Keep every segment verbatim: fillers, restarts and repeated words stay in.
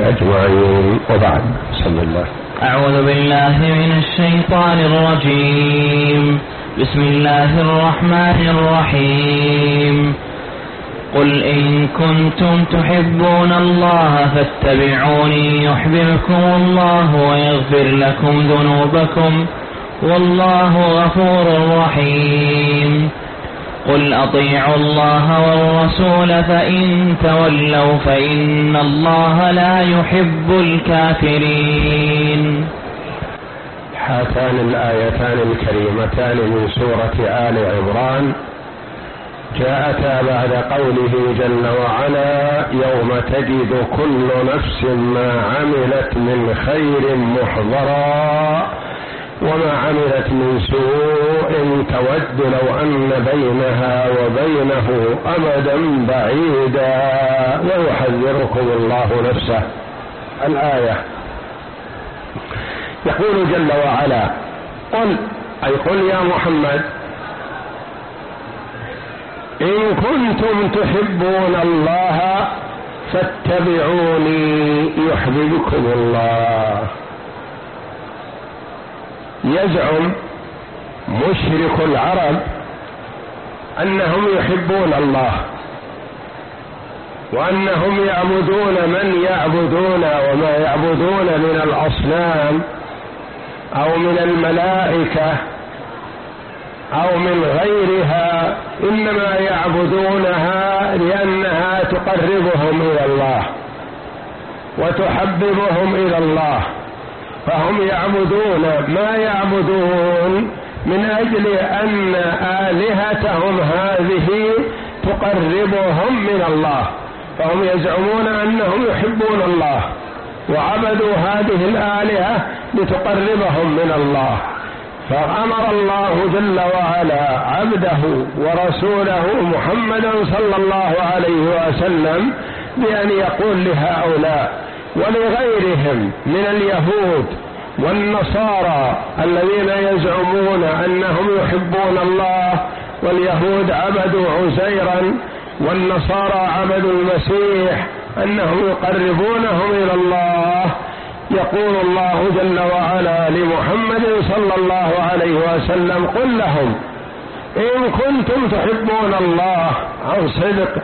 أجمعين، وبعد. بسم الله. أعوذ بالله من الشيطان الرجيم. بسم الله الرحمن الرحيم. قل إن كنتم تحبون الله فاتبعوني يحببكم الله ويغفر لكم ذنوبكم والله غفور رحيم. قل أطيعوا الله والرسول فإن تولوا فإن الله لا يحب الكافرين. هاتان الآيتان الكريمتان من سورة آل عمران جاءتا بعد قوله جل وعلا: يوم تجد كل نفس ما عملت من خير محضرا وما عملت من سوء تود لو أن بينها وبينه أمدا بعيدا ويحذركم الله نفسه. الآية يقول جل وعلا: قل، أي قل يا محمد، إن كنتم تحبون الله فاتبعوني يحببكم الله. يزعم مشرك العرب أنهم يحبون الله وأنهم يعبدون من يعبدون وما يعبدون من الأصنام أو من الملائكة أو من غيرها، إنما يعبدونها لأنها تقربهم إلى الله وتحببهم إلى الله، فهم يعبدون ما يعبدون من أجل أن آلهتهم هذه تقربهم من الله، فهم يزعمون أنهم يحبون الله وعبدوا هذه الآلهة لتقربهم من الله. فأمر الله جل وعلا عبده ورسوله محمدا صلى الله عليه وسلم بأن يقول لهؤلاء ولغيرهم من اليهود والنصارى الذين يزعمون أنهم يحبون الله، واليهود عبدوا عزيرا والنصارى عبدوا المسيح، أنهم يقربونهم إلى الله. يقول الله جل وعلا لمحمد صلى الله عليه وسلم: قل لهم إن كنتم تحبون الله عن صدق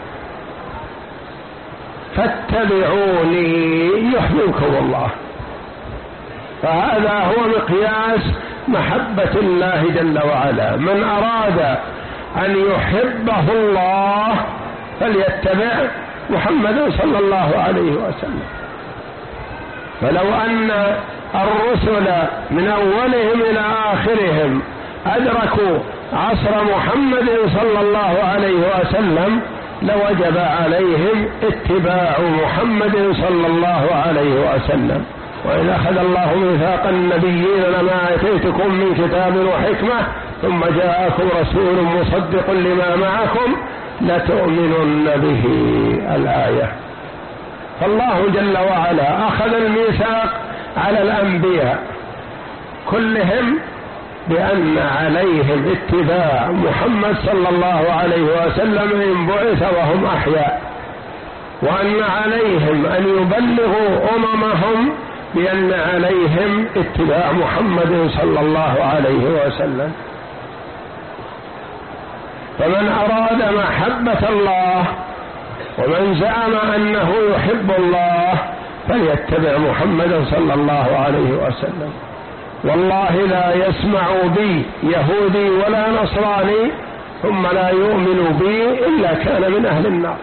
فاتبعوني يحببكم الله. فهذا هو مقياس محبة الله جل وعلا. من أراد أن يحبه الله فليتبع محمد صلى الله عليه وسلم. فلو أن الرسل من أولهم إلى آخرهم أدركوا عصر محمد صلى الله عليه وسلم لوجب عليهم اتباع محمد صلى الله عليه وسلم. وإن أخذ الله ميثاق النبيين لما آتيتكم من كتاب وحكمة ثم جاءكم رسول مصدق لما معكم لتؤمنن به. الآية. فالله جل وعلا أخذ الميثاق على الأنبياء كلهم بأن عليهم اتباع محمد صلى الله عليه وسلم إن بعث وهم أحياء، وأن عليهم أن يبلغوا أممهم بأن عليهم اتباع محمد صلى الله عليه وسلم. فمن أراد محبة الله ومن زعم أنه يحب الله فليتبع محمدا صلى الله عليه وسلم. والله لا يسمع بي يهودي ولا نصراني ثم لا يؤمن بي إلا كان من أهل النار.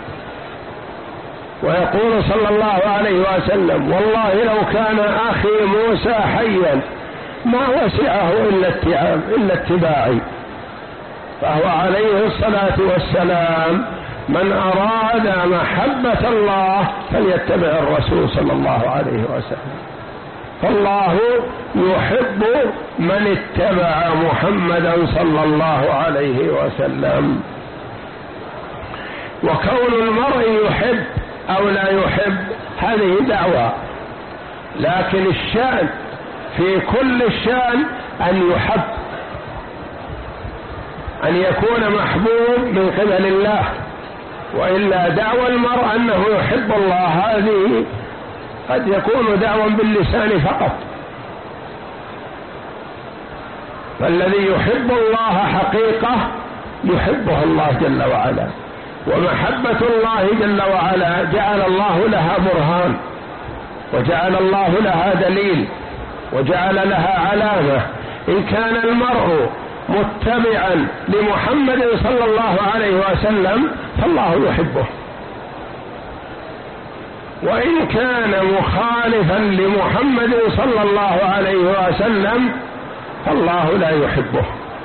ويقول صلى الله عليه وسلم: والله لو كان أخي موسى حيا ما وسعه إلا اتباعي. فهو عليه الصلاة والسلام من أراد محبة الله فليتبع الرسول صلى الله عليه وسلم. فالله يحب من اتبع محمدا صلى الله عليه وسلم. وكون المرء يحب أو لا يحب هذه دعوة، لكن الشأن في كل الشأن أن يحب، أن يكون محبوب من قبل الله. وإلا دعوى المرء أنه يحب الله هذه قد يكون دعوا باللسان فقط. فالذي يحب الله حقيقة يحبه الله جل وعلا، ومحبة الله جل وعلا جعل الله لها برهان، وجعل الله لها دليل، وجعل لها علامة. إن كان المرء متبعا لمحمد صلى الله عليه وسلم فالله يحبه، وإن كان مخالفا لمحمد صلى الله عليه وسلم فالله لا يحبه.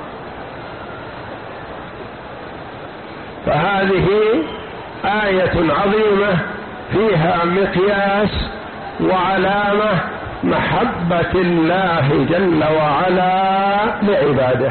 فهذه آية عظيمة فيها مقياس وعلامة محبة الله جل وعلا لعباده.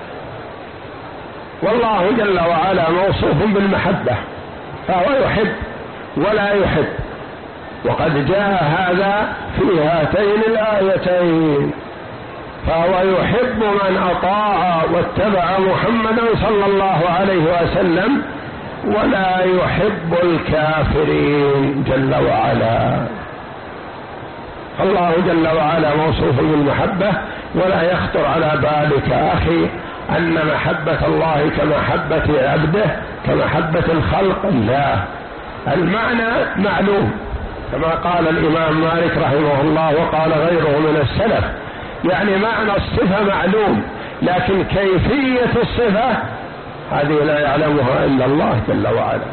والله جل وعلا موصوف بالمحبة، فهو يحب ولا يحب، وقد جاء هذا في هاتين الآيتين. فهو يحب من أطاع واتبع محمدا صلى الله عليه وسلم، ولا يحب الكافرين جل وعلا. الله جل وعلا موصوف بالمحبة، ولا يخطر على بالك أخي أن محبة الله كمحبة عبده كمحبة الخلق، لا، المعنى معلوم كما قال الإمام مالك رحمه الله وقال غيره من السلف، يعني معنى الصفة معلوم، لكن كيفية الصفة هذه لا يعلمها إلا الله جل وعلا.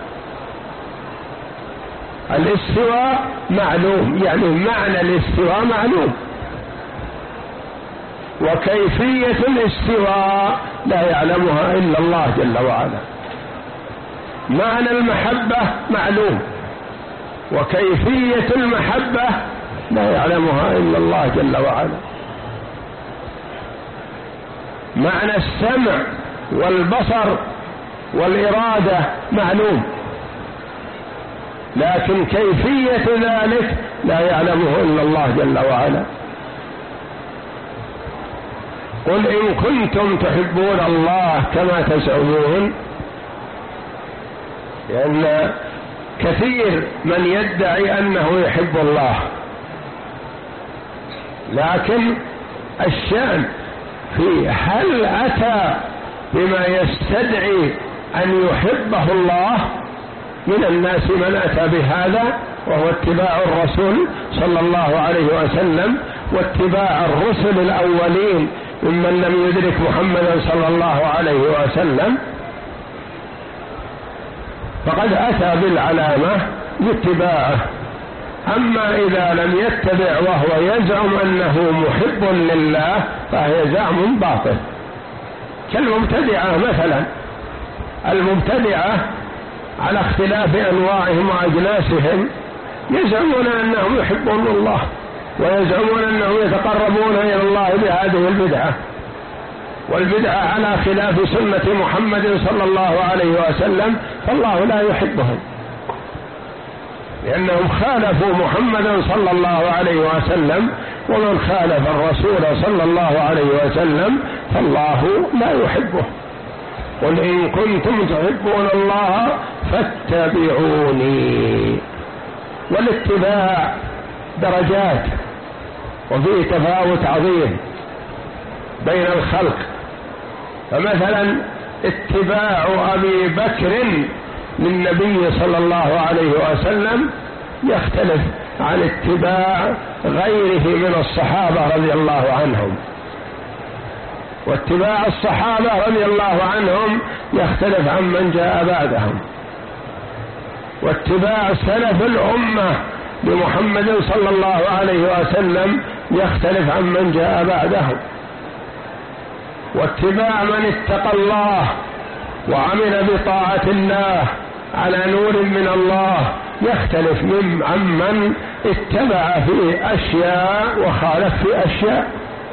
الاستواء معلوم، يعني معنى الاستواء معلوم، وكيفية الاستواء لا يعلمها إلا الله جل وعلا. معنى المحبة معلوم، وكيفية المحبة لا يعلمها إلا الله جل وعلا. معنى السمع والبصر والإرادة معلوم، لكن كيفية ذلك لا يعلمه إلا الله جل وعلا. قل إن كنتم تحبون الله كما تزعمون، لأن كثير من يدعي أنه يحب الله، لكن الشأن في هل أتى بما يستدعي أن يحبه الله. من الناس من أتى بهذا، وهو اتباع الرسول صلى الله عليه وسلم واتباع الرسل الأولين ممن لم يدرك محمدا صلى الله عليه وسلم، فقد أتى بالعلامة لاتباعه. أما إذا لم يتبع وهو يزعم أنه محب لله فهي زعم باطل، كالمبتدعة مثلا. المبتدعة على اختلاف أنواعهم وأجناسهم يزعمون أنهم يحبون الله، ويزعمون أنهم يتقربون إلى الله بهذه البدعة، والبدعة على خلاف سنة محمد صلى الله عليه وسلم، فالله لا يحبهم، لأنهم خالفوا محمدا صلى الله عليه وسلم، ومن خالف الرسول صلى الله عليه وسلم فالله لا يحبه. قل إن كنتم تحبون الله فاتبعوني. والاتباع درجات، وفيه تفاوت عظيم بين الخلق. فمثلا اتباع أبي بكر للنبي صلى الله عليه وسلم يختلف عن اتباع غيره من الصحابة رضي الله عنهم، واتباع الصحابة رضي الله عنهم يختلف عن من جاء بعدهم، واتباع سلف الأمة لمحمد صلى الله عليه وسلم يختلف عن من جاء بعدهم، واتباع من اتقى الله وعمل بطاعة الله على نور من الله يختلف من عمن اتبع في أشياء وخالف في أشياء.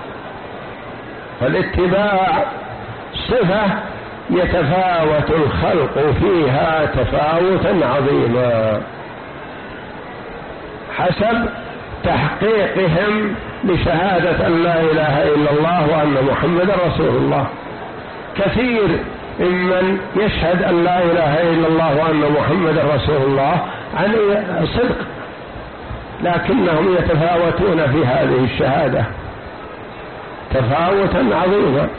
فالاتباع صفة يتفاوت الخلق فيها تفاوتا عظيما حسب تحقيقهم لشهادة أن لا إله إلا الله وأن محمد رسول الله. كثير ممن يشهد أن لا إله إلا الله وأن محمد رسول الله عن صدق، لكنهم يتفاوتون في هذه الشهادة تفاوتا عظيما.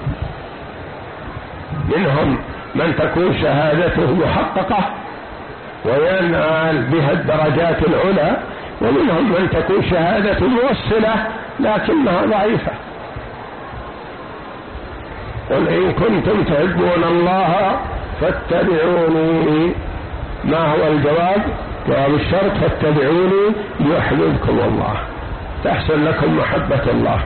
منهم من تكون شهادته محققة وينال بها الدرجات العلى، ومنهم من تكون شهادة موصلة لكنها ضعيفة. قل إن كنتم تحبون الله فاتبعوني. ما هو الجواب؟ جواب الشرط: فاتبعوني يحببكم الله، تحصل لكم محبة الله.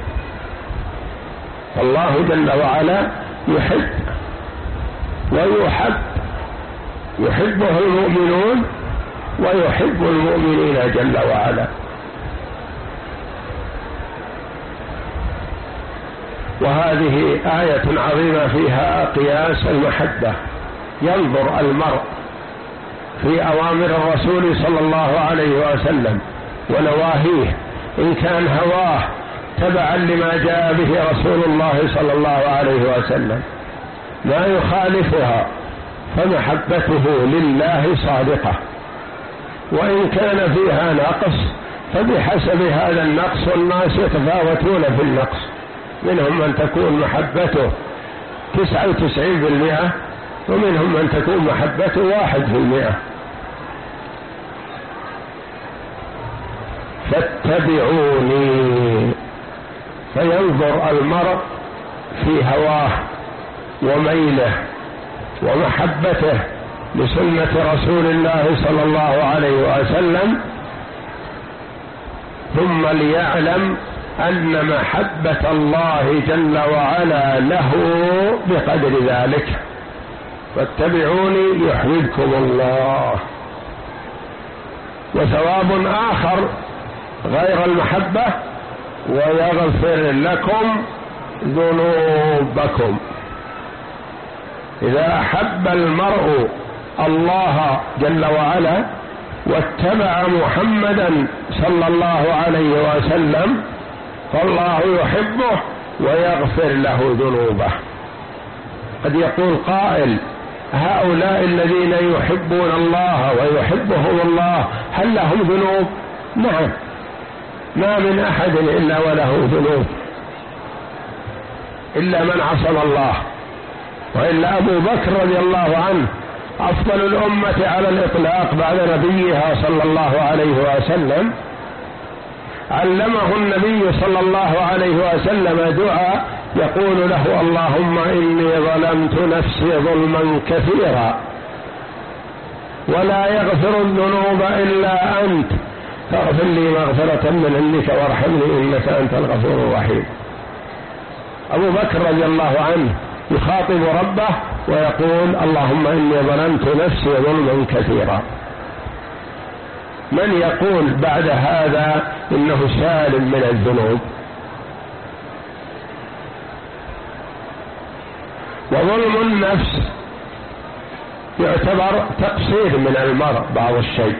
الله جل وعلا يحب ويحب، يحبه المؤمنون ويحب المؤمنين جل وعلا. وهذه آية عظيمة فيها قياس المحبة. ينظر المرء في أوامر الرسول صلى الله عليه وسلم ونواهيه، إن كان هواه تبعا لما جاء به رسول الله صلى الله عليه وسلم لا يخالفها فمحبته لله صادقة، وإن كان فيها نقص فبحسب هذا النقص، والناس يتفاوتون في النقص. منهم من تكون محبته تسعة وتسعين بالمئة، ومنهم من تكون محبته واحد في المئة. فاتبعوني، فينظر المرء في هواه وميله ومحبته لسنة رسول الله صلى الله عليه وسلم، ثم ليعلم أن محبة الله جل وعلا له بقدر ذلك. فاتبعوني يحببكم الله. وثواب آخر غير المحبة: ويغفر لكم ذنوبكم. إذا أحب المرء الله جل وعلا واتبع محمدا صلى الله عليه وسلم فالله يحبه ويغفر له ذنوبه. قد يقول قائل: هؤلاء الذين يحبون الله ويحبهم الله هل لهم ذنوب؟ نعم، ما من أحد إلا وله ذنوب إلا من عصم الله. وإلا أبو بكر رضي الله عنه أفضل الأمة على الإطلاق بعد نبيها صلى الله عليه وسلم، علمه النبي صلى الله عليه وسلم دعاء يقول له: اللهم إني ظلمت نفسي ظلما كثيرا ولا يغفر الذنوب إلا أنت فاغفر لي مغفرة من عندك وارحمني إنك أنت الغفور الرحيم. أبو بكر رضي الله عنه يخاطب ربه ويقول: اللهم إني ظلمت نفسي ظلما كثيرا. من يقول بعد هذا إنه سالم من الذنوب؟ وظلم النفس يعتبر تقصير من المرء بعض الشيء،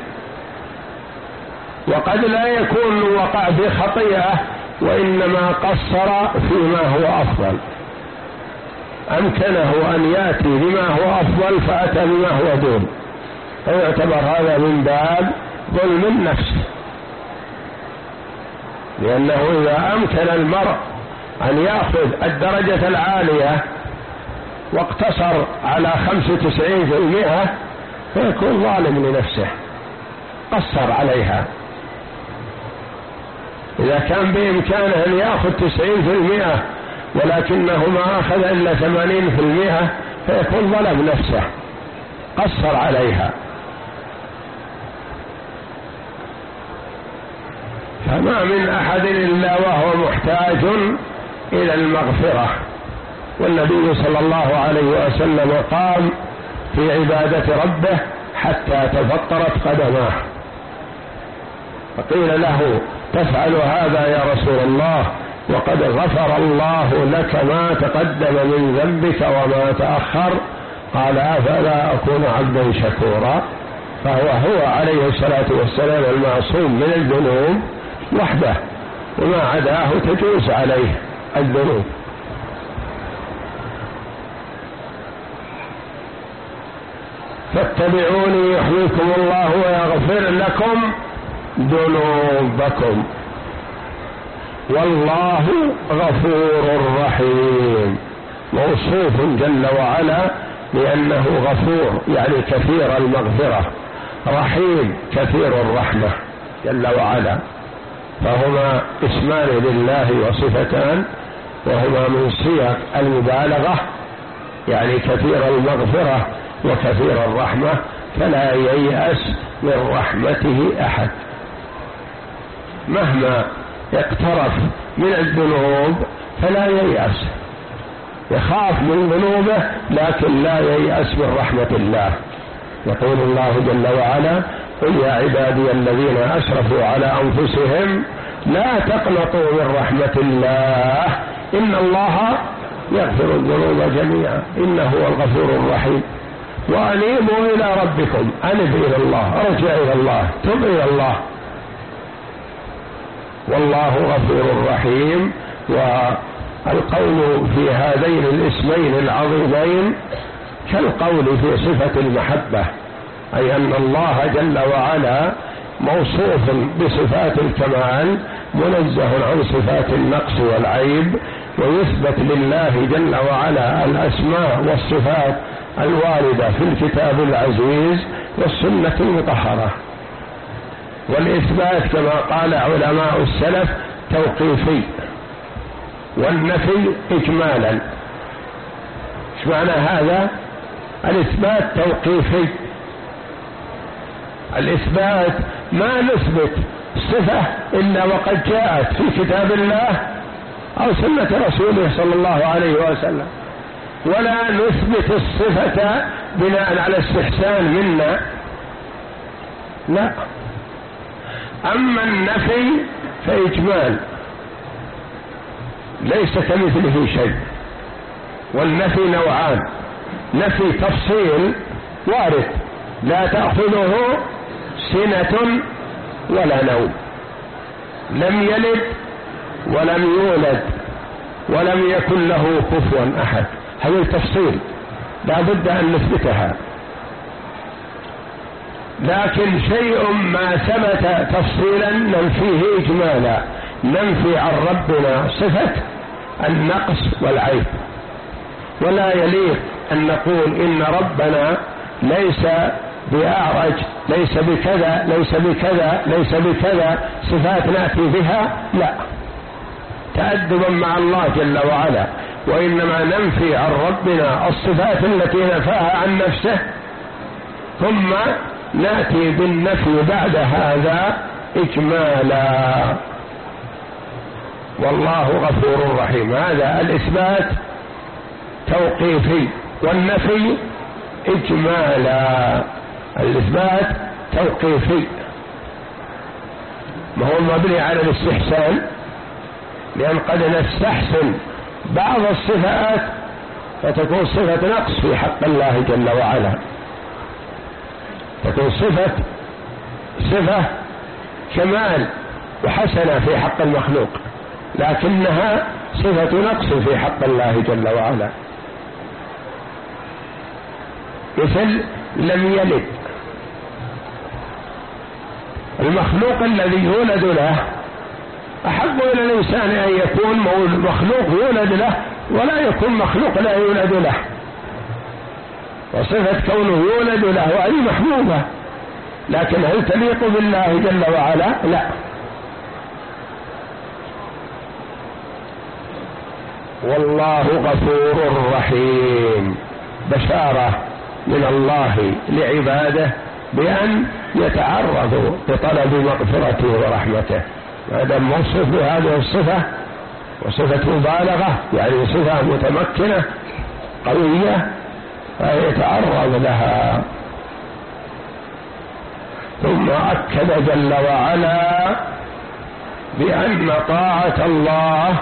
وقد لا يكون وقع في خطيئة وإنما قصر فيما هو أفضل، أمكنه أن يأتي بما هو أفضل فأتى بما هو دون، فيعتبر هذا من باب ظلم النفس. لأنه إذا أمكن المرء أن يأخذ الدرجة العالية واقتصر على خمسة وتسعين في المئة فيكون ظالم لنفسه، قصر عليها. إذا كان بإمكانه أن يأخذ تسعين في المئة ولكنه ما أخذ إلا ثمانين في المئة فيكون ظلم نفسه، قصر عليها. فما من أحد إلا وهو محتاج إلى المغفرة. والنبي صلى الله عليه وسلم قام في عبادة ربه حتى تفطرت قدماه، فقيل له: تفعل هذا يا رسول الله وقد غفر الله لك ما تقدم من ذنبك وما تأخر؟ قال: أفلا أكون عبدا شكورا. فهو هو عليه الصلاة والسلام المعصوم من الذنوب وحده، وما عداه تجوز عليه الذنوب. فاتبعوني يحييكم الله ويغفر لكم ذنوبكم والله غفور رحيم. موصوف جل وعلا لأنه غفور يعني كثير المغفرة، رحيم كثير الرحمة جل وعلا، فهما اسمان لله وصفتان، وهما من صيغ المبالغة، يعني كثير المغفرة وكثير الرحمة، فلا ييأس من رحمته أحد مهما اقترف من الذنوب، فلا ييأس، يخاف من ذنوبه لكن لا ييأس من رحمة الله. يقول الله جل وعلا: قل يا عبادي الذين أسرفوا على أنفسهم لا تقنطوا من رحمة الله إن الله يغفر الذنوب جميعا إنه هو الغفور الرحيم، وأنيبوا إلى ربكم، أنب إلى الله، ارجع إلى الله، تب إلى الله، والله غفور رحيم. والقول في هذين الاسمين العظيمين كالقول في صفة المحبة، أي أن الله جل وعلا موصوف بصفات الكمال، منزه عن صفات النقص والعيب، ويثبت لله جل وعلا الأسماء والصفات الواردة في الكتاب العزيز والسنة المطهرة. والإثبات كما قال علماء السلف توقيفي، والنفي إجمالا. ايش معنى هذا؟ الإثبات توقيفي، الإثبات ما نثبت صفة إلا وقد جاءت في كتاب الله أو سنة رسوله صلى الله عليه وسلم، ولا نثبت الصفة بناء على استحسان منا، لا. أما النفي فإجمال، ليس كمثله شيء. والنفي نوعان: نفي تفصيل وارد، لا تأخذه سنة ولا نوم، لم يلد ولم يولد ولم يكن له كفوا أحد، هذا التفصيل لا بد أن نثبتها. لكن شيء ما ثبت تفصيلا ننفيه إجمالا، ننفي عن ربنا صفة النقص والعيب، ولا يليق أن نقول إن ربنا ليس بأعرج، ليس بكذا، ليس بكذا، ليس بكذا، صفات نأتي بها، لا، تأدبا مع الله جل وعلا، وإنما ننفي عن ربنا الصفات التي نفاها عن نفسه، ثم نأتي بالنفي بعد هذا إجمالا. والله غفور رحيم. هذا الإثبات توقيفي، والنفي إجمالا. الإثبات توقيفي، ما هو مبني على الاستحسان، لأن قد نستحسن بعض الصفات فتكون صفة نقص في حق الله جل وعلا، تكون صفة صفة كمال وحسنة في حق المخلوق، لكنها صفة نقص في حق الله جل وعلا. مثل لم يلد، المخلوق الذي يولد له أحب إلى الإنسان أن يكون مخلوق يولد له ولا يكون مخلوق لا يولد له، وصفة كونه يولد له هذه محبوبة، لكن هل تليق بالله جل وعلا؟ لا. والله غفور رحيم، بشارة من الله لعباده بأن يتعرضوا لطلب مغفرته ورحمته، هذا موصوف بهذه الصفة، وصفة مبالغة يعني صفة متمكنة قوية، فيتعرض لها. ثم أكد جل وعلا بأن طاعة الله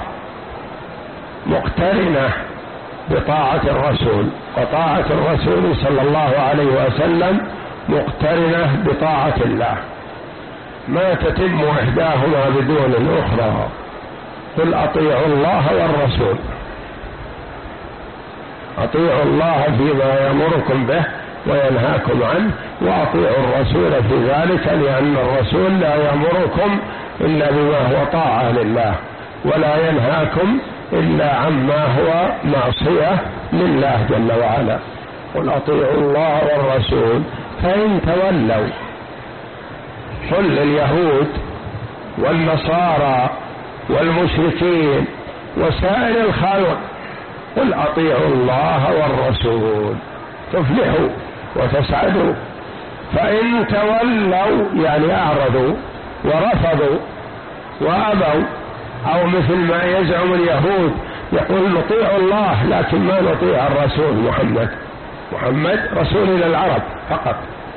مقترنة بطاعة الرسول، وطاعة الرسول صلى الله عليه وسلم مقترنة بطاعة الله، ما تتم إحداهما بدون الأخرى. قل أطيعوا الله والرسول، أطيعوا الله فيما يأمركم به وينهاكم عنه، وأطيعوا الرسول في ذلك، لأن الرسول لا يأمركم إلا بما هو طاعة لله، ولا ينهاكم إلا عما هو معصية لله جل وعلا. قل أطيعوا الله والرسول فإن تولوا، قل لليهود والنصارى والمشركين وسائر الخلق قل أطيعوا الله والرسول تفلحوا وتسعدوا. فإن تولوا يعني أعرضوا ورفضوا وأبوا، أو مثل ما يزعم اليهود يقول نطيع الله لكن ما نطيع الرسول محمد، محمد رسول إلى العرب فقط.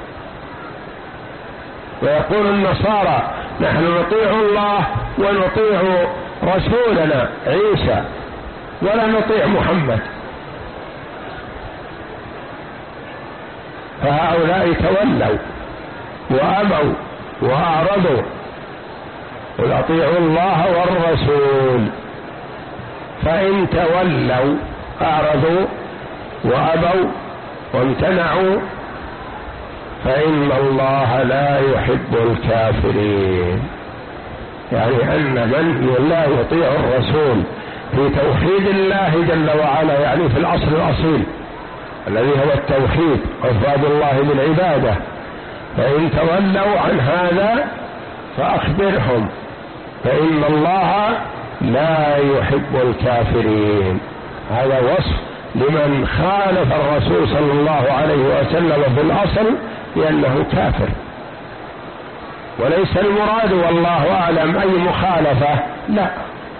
ويقول النصارى نحن نطيع الله ونطيع رسولنا عيسى ولا نطيع محمد. فهؤلاء تولوا وأبوا وأعرضوا. قل أطيعوا الله والرسول فإن تولوا أعرضوا وأبوا وامتنعوا فإن الله لا يحب الكافرين. يعني أن من لا يطيع الرسول في توحيد الله جل وعلا، يعني في الأصل الأصيل الذي هو التوحيد وإفراد الله بالعبادة، فإن تولوا عن هذا فأخبرهم فإن الله لا يحب الكافرين. هذا وصف لمن خالف الرسول صلى الله عليه وسلم في الأصل لأنه كافر، وليس المراد والله أعلم أي مخالفة لا،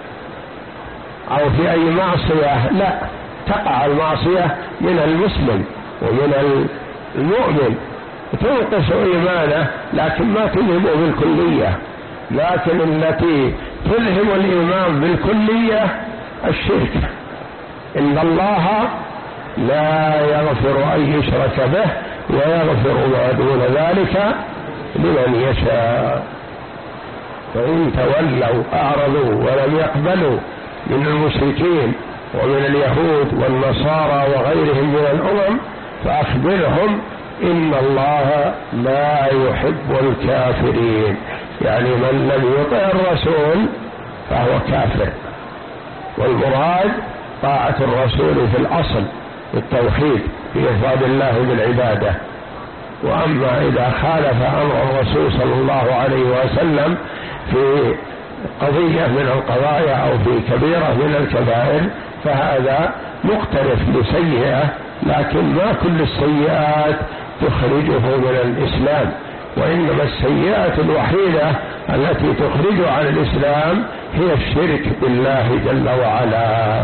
أو في أي معصية لا، تقع المعصية من المسلم ومن المؤمن تنقص إيمانه لكن ما تلهم بالكلية. لكن التي تلهم الإيمان بالكلية الشرك، إن الله لا يغفر أن يشرك به ويغفر ما دون ذلك لمن يشاء. فإن تولوا أعرضوا ولم يقبلوا من المشركين ومن اليهود والنصارى وغيرهم من الأمم فأخبرهم إن الله لا يحب الكافرين. يعني من لم يطع الرسول فهو كافر، والمراد طاعة الرسول في الأصل بالتوحيد في إفراد الله بالعبادة. وأما إذا خالف أمر الرسول صلى الله عليه وسلم في قضية من القضايا أو في كبيرة من الكبائر فهذا مقترف بسيئة، لكن ما كل السيئات تخرجه من الإسلام، وإنما السيئة الوحيدة التي تخرجه عن الإسلام هي الشرك بالله جل وعلا.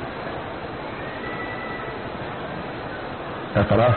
اقرأ.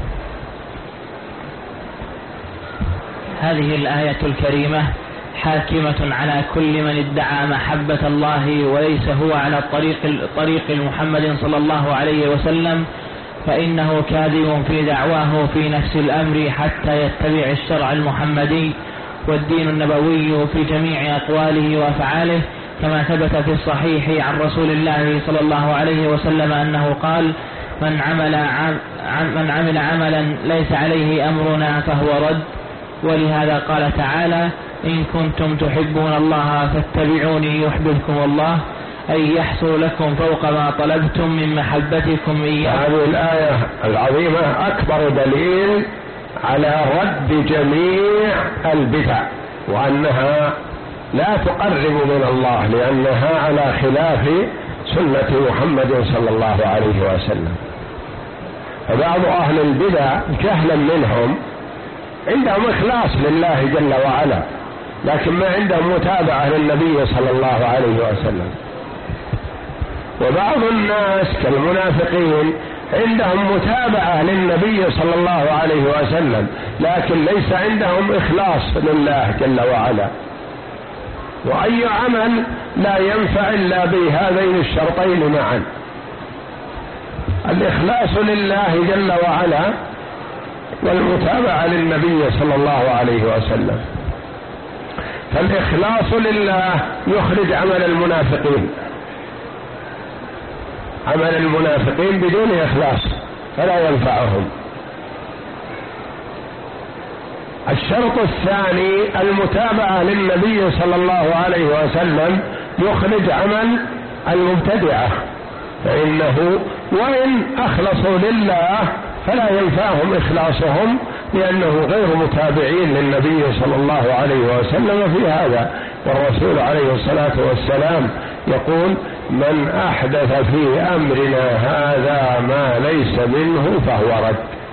هذه الآية الكريمة حاكمة على كل من ادعى محبة الله وليس هو على الطريق طريق محمد صلى الله عليه وسلم، فإنه كاذب في دعواه في نفس الأمر حتى يتبع الشرع المحمدي والدين النبوي في جميع أقواله وأفعاله، كما ثبت في الصحيح عن رسول الله صلى الله عليه وسلم أنه قال: من عمل عم من عمل عملا ليس عليه أمرنا فهو رد. ولهذا قال تعالى: إن كنتم تحبون الله فاتبعوني يحببكم الله، أي يحصل لكم فوق ما طلبتم من محبتكم إياه. هذه الآية العظيمة أكبر دليل على رد جميع البدع، وأنها لا تقرب من الله لأنها على خلاف سنة محمد صلى الله عليه وسلم. فبعض أهل البدع جهلا منهم عندهم إخلاص لله جل وعلا، لكن ما عندهم متابعة للنبي صلى الله عليه وسلم. وبعض الناس كالمنافقين عندهم متابعة للنبي صلى الله عليه وسلم، لكن ليس عندهم إخلاص لله جل وعلا. وأي عمل لا ينفع إلا بهذين الشرطين معا: الإخلاص لله جل وعلا والمتابعة للنبي صلى الله عليه وسلم. فالإخلاص لله يخرج عمل المنافقين، عمل المنافقين بدون إخلاص فلا ينفعهم. الشرط الثاني المتابعة للنبي صلى الله عليه وسلم يخرج عمل المبتدعة، فإنه وإن أخلصوا لله فلا ينفعهم إخلاصهم، لأنه غير متابعين للنبي صلى الله عليه وسلم في هذا. والرسول عليه الصلاة والسلام يقول: من أحدث في أمرنا هذا ما ليس منه فهو رد.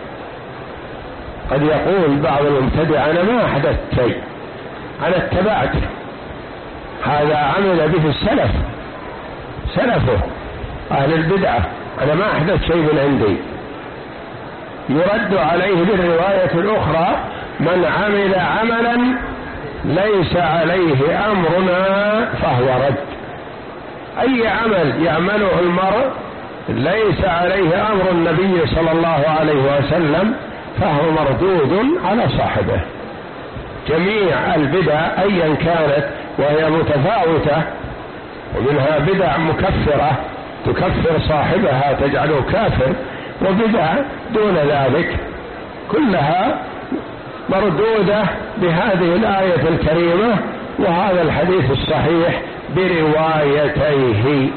قد يقول بعض المبتدع: أنا ما أحدثت شيء، أنا اتبعت، هذا عمل به السلف، سلفه أهل البدعة، أنا ما أحدث شيء من عندي. يرد عليه بالرواية الأخرى: من عمل عملا ليس عليه أمرنا فهو رد. أي عمل يعمله المرء ليس عليه أمر النبي صلى الله عليه وسلم فهو مردود على صاحبه. جميع البدع أيا كانت وهي متفاوتة، ومنها بدع مكفرة تكفر صاحبها تجعله كافر، وبدع دون ذلك، كلها مردودة بهذه الآية الكريمة وهذا الحديث الصحيح بروايتيه.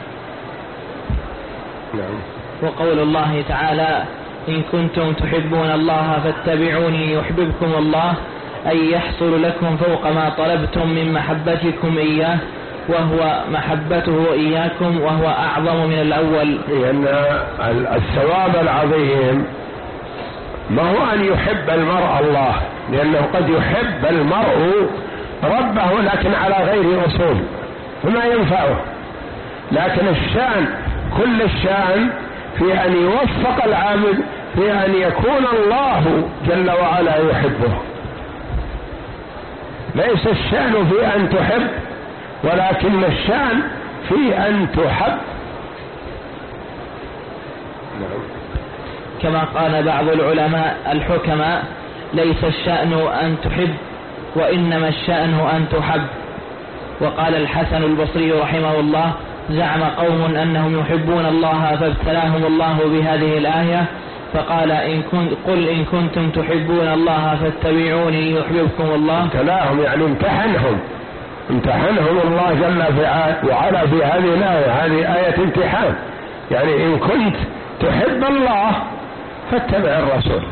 نعم. وقول الله تعالى: إن كنتم تحبون الله فاتبعوني يحببكم الله، أي يحصل لكم فوق ما طلبتم من محبتكم إياه، وهو محبته إياكم، وهو أعظم من الأول. لأن الثواب العظيم ما هو أن يحب المرء الله، لأنه قد يحب المرء ربه لكن على غير أصول فما ينفعه، لكن الشأن كل الشأن في أن يوفق العبد في أن يكون الله جل وعلا يحبه. ليس الشأن في أن تحب، ولكن الشأن في أن تحب. كما قال بعض العلماء الحكماء: ليس الشأن أن تحب، وإنما الشأن أن تحب. وقال الحسن البصري رحمه الله: زعم قوم أنهم يحبون الله فابتلاهم الله بهذه الآية، فقال: إن كنت قل إن كنتم تحبون الله فاتبعوني يحببكم الله. ابتلاهم يعني امتحنهم، امتحنهم الله جل وعلا في هذه الآية. هذه آية امتحان، يعني إن كنت تحب الله فاتبع الرسول.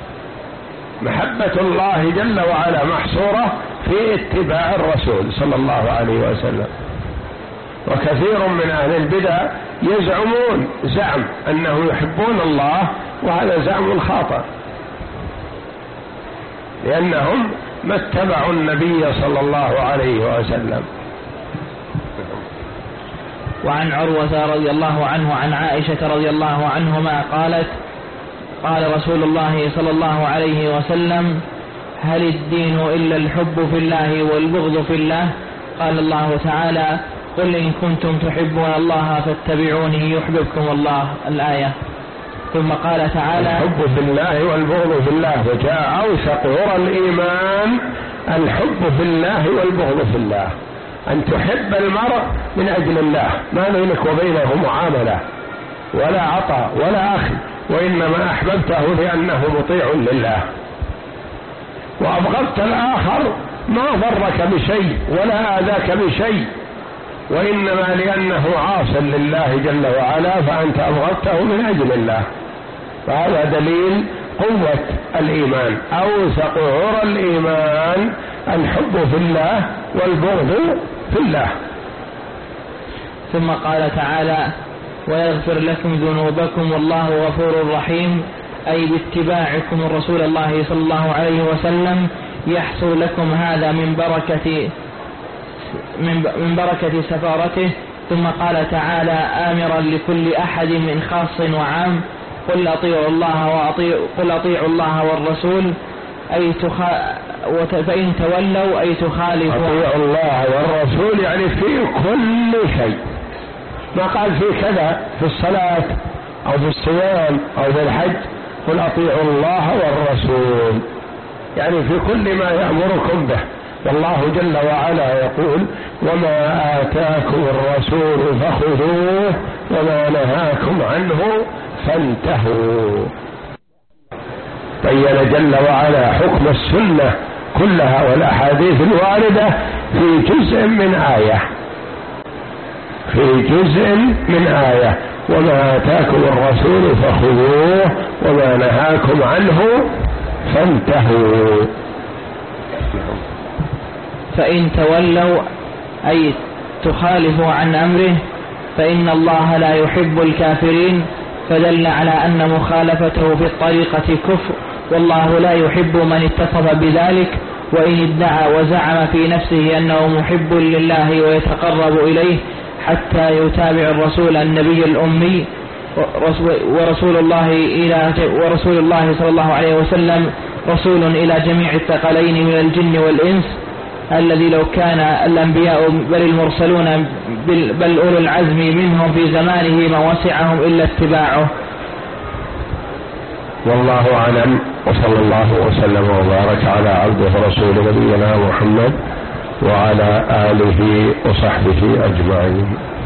محبة الله جل وعلا محصورة في اتباع الرسول صلى الله عليه وسلم. وكثير من أهل البدع يزعمون زعم أنه يحبون الله، وهذا زعم خاطئ، لأنهم ما اتبعوا النبي صلى الله عليه وسلم. وعن عروة رضي الله عنه عن عائشة رضي الله عنهما قالت: قال رسول الله صلى الله عليه وسلم: هل الدين إلا الحب في الله والبغض في الله؟ قال الله تعالى: قل إن كنتم تحبون الله فاتبعوني يحببكم الله. الآية. ثم قال تعالى: الحب في الله والبغض في الله. وجاء أوثق عرى الإيمان الحب في الله والبغض في الله، أن تحب المرء من أجل الله، ما بينك وبينه معاملة ولا عطاء ولا أخذ، وإنما أحببته لأنه مطيع لله. وأبغضت الآخر ما ضرك بشيء ولا آذاك بشيء، وإنما لأنه عاص لله جل وعلا فأنت أبغضته من أجل الله. فهذا دليل قوة الإيمان. أوثق عرى الإيمان الحب في الله والبغض في الله. ثم قال تعالى: ويغفر لكم ذنوبكم والله غفور رحيم، أي باتباعكم رسول الله صلى الله عليه وسلم يحصل لكم هذا من بركة من بركة سفارته. ثم قال تعالى آمرا لكل أحد من خاص وعام: قل أطيعوا الله وأطيعوا قل أطيعوا الله والرسول، أي تخا... فإن تولوا أي تخالفوا. أطيعوا الله والرسول يعني في كل شيء، ما قال في كذا في الصلاة أو في الصيام أو في الحج. قل أطيعوا الله والرسول يعني في كل ما يأمركم به. والله جل وعلا يقول: وما آتاكم الرسول فخذوه وما نهاكم عنه فانتهوا. بين جل وعلا حكم السنة كلها والأحاديث الواردة في جزء من آية في جزء من آية وما آتاكم الرسول فخذوه وما نهاكم عنه فانتهوا. فإن تولوا أي تخالفوا عن أمره فإن الله لا يحب الكافرين، فدل على أن مخالفته في الطريقة كفر، والله لا يحب من اتصف بذلك. وإن ادعى وزعم في نفسه أنه محب لله ويتقرب إليه حتى يتابع الرسول النبي الأمي ورسول الله إلى ورسول الله صلى الله عليه وسلم رسول إلى جميع الثقلين من الجن والإنس، الذي لو كان الأنبياء بل المرسلون بل أولو العزم منهم في زمانه ما وسعهم إلا اتباعه. والله أعلم، وصلى الله وسلم وبارك على عبده ورسوله نبينا محمد وعلى آله وصحبه أجمعين.